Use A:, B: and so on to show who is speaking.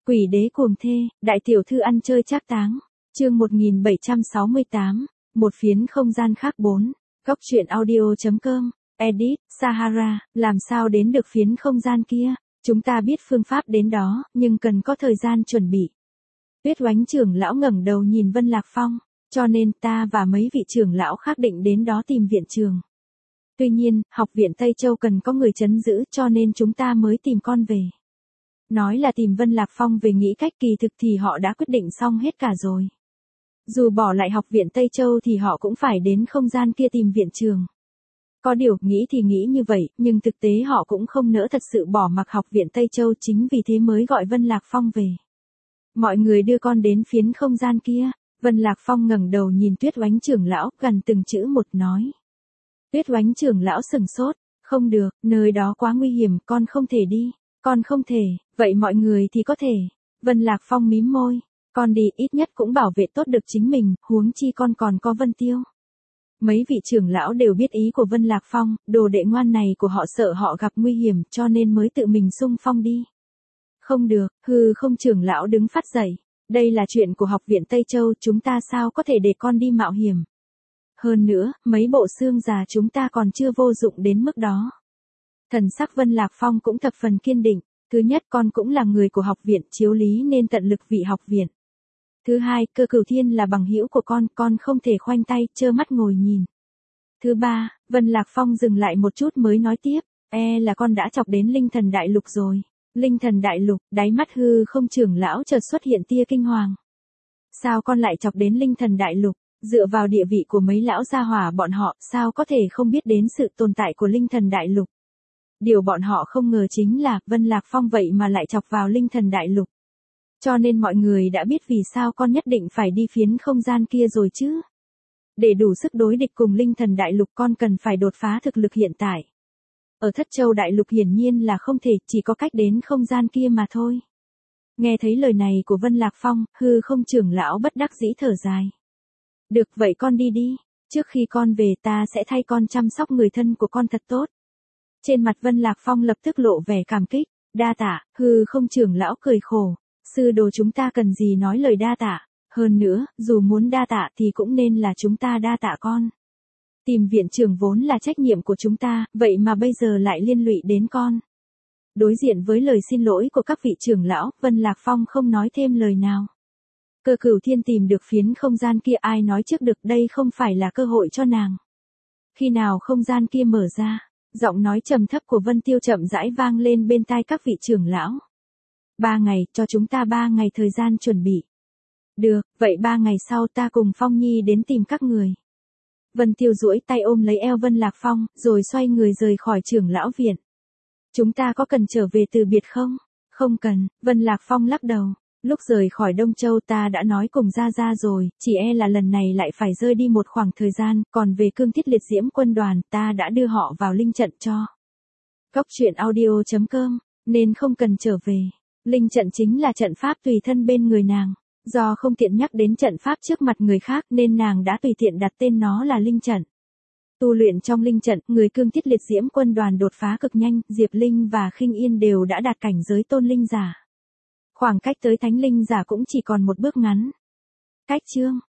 A: Quỷ đế cuồng thê, đại tiểu thư ăn chơi trác táng. Chương 1768, một phiến không gian khác 4. Góc truyện audio.com. Edit, Sahara, làm sao đến được phiến không gian kia? Chúng ta biết phương pháp đến đó, nhưng cần có thời gian chuẩn bị. Tuyết Oánh trưởng lão ngẩng đầu nhìn Vân Lạc Phong, cho nên ta và mấy vị trưởng lão khác định đến đó tìm viện trường. Tuy nhiên, học viện Tây Châu cần có người trấn giữ cho nên chúng ta mới tìm con về. Nói là tìm Vân Lạc Phong về nghĩ cách kỳ thực thì họ đã quyết định xong hết cả rồi. Dù bỏ lại học viện Tây Châu thì họ cũng phải đến không gian kia tìm viện trường. Có điều, nghĩ thì nghĩ như vậy, nhưng thực tế họ cũng không nỡ thật sự bỏ mặc học viện Tây Châu, chính vì thế mới gọi Vân Lạc Phong về. Mọi người đưa con đến phiến không gian kia. Vân Lạc Phong ngẩng đầu nhìn Tuyết Oánh trưởng lão, gần từng chữ một nói. Tuyết Oánh trưởng lão sừng sốt, không được, nơi đó quá nguy hiểm, con không thể đi. Con không thể, vậy mọi người thì có thể. Vân Lạc Phong mím môi, con đi ít nhất cũng bảo vệ tốt được chính mình, huống chi con còn có Vân Tiêu. Mấy vị trưởng lão đều biết ý của Vân Lạc Phong, đồ đệ ngoan này của họ sợ họ gặp nguy hiểm cho nên mới tự mình xung phong đi. Không được, hư không trưởng lão đứng phát dậy. Đây là chuyện của học viện Tây Châu, chúng ta sao có thể để con đi mạo hiểm. Hơn nữa, mấy bộ xương già chúng ta còn chưa vô dụng đến mức đó. Thần sắc Vân Lạc Phong cũng thập phần kiên định. Thứ nhất, con cũng là người của học viện, chiếu lý nên tận lực vì học viện. Thứ hai, Cơ Cửu Thiên là bằng hữu của con không thể khoanh tay, trơ mắt ngồi nhìn. Thứ ba, Vân Lạc Phong dừng lại một chút mới nói tiếp, là con đã chọc đến Linh Thần Đại Lục rồi. Linh Thần Đại Lục, đáy mắt hư không trưởng lão chợt xuất hiện tia kinh hoàng. Sao con lại chọc đến Linh Thần Đại Lục? Dựa vào địa vị của mấy lão gia hỏa bọn họ, sao có thể không biết đến sự tồn tại của Linh Thần Đại Lục? Điều bọn họ không ngờ chính là, Vân Lạc Phong vậy mà lại chọc vào Linh Thần Đại Lục. Cho nên mọi người đã biết vì sao con nhất định phải đi phiến không gian kia rồi chứ. Để đủ sức đối địch cùng Linh Thần Đại Lục con cần phải đột phá thực lực hiện tại. Ở Thất Châu Đại Lục hiển nhiên là không thể, chỉ có cách đến không gian kia mà thôi. Nghe thấy lời này của Vân Lạc Phong, hư không trưởng lão bất đắc dĩ thở dài. Được vậy con đi đi, trước khi con về ta sẽ thay con chăm sóc người thân của con thật tốt. Trên mặt Vân Lạc Phong lập tức lộ vẻ cảm kích, đa tạ, hư không trưởng lão cười khổ, sư đồ chúng ta cần gì nói lời đa tạ, hơn nữa, dù muốn đa tạ thì cũng nên là chúng ta đa tạ con. Tìm viện trưởng vốn là trách nhiệm của chúng ta, vậy mà bây giờ lại liên lụy đến con. Đối diện với lời xin lỗi của các vị trưởng lão, Vân Lạc Phong không nói thêm lời nào. Cơ Cửu Thiên tìm được phiến không gian kia, ai nói trước được đây không phải là cơ hội cho nàng. Khi nào không gian kia mở ra, giọng nói trầm thấp của Vân Tiêu chậm rãi vang lên bên tai các vị trưởng lão. 3 ngày, cho chúng ta 3 ngày thời gian chuẩn bị. Được, vậy 3 ngày sau ta cùng Phong Nhi đến tìm các người. Vân Tiêu duỗi tay ôm lấy eo Vân Lạc Phong, rồi xoay người rời khỏi trưởng lão viện. Chúng ta có cần trở về từ biệt không? Không cần, Vân Lạc Phong lắc đầu. Lúc rời khỏi Đông Châu ta đã nói cùng Gia Gia rồi, chỉ là lần này lại phải rơi đi một khoảng thời gian, còn về Cương Thiết Liệt Diễm quân đoàn ta đã đưa họ vào linh trận cho. Góc truyện audio.com, nên không cần trở về. Linh trận chính là trận pháp tùy thân bên người nàng. Do không tiện nhắc đến trận pháp trước mặt người khác nên nàng đã tùy tiện đặt tên nó là linh trận. Tu luyện trong linh trận, người Cương Thiết Liệt Diễm quân đoàn đột phá cực nhanh, Diệp Linh và Khinh Yên đều đã đạt cảnh giới tôn linh giả. Khoảng cách tới thánh linh giả cũng chỉ còn một bước ngắn. Cách chương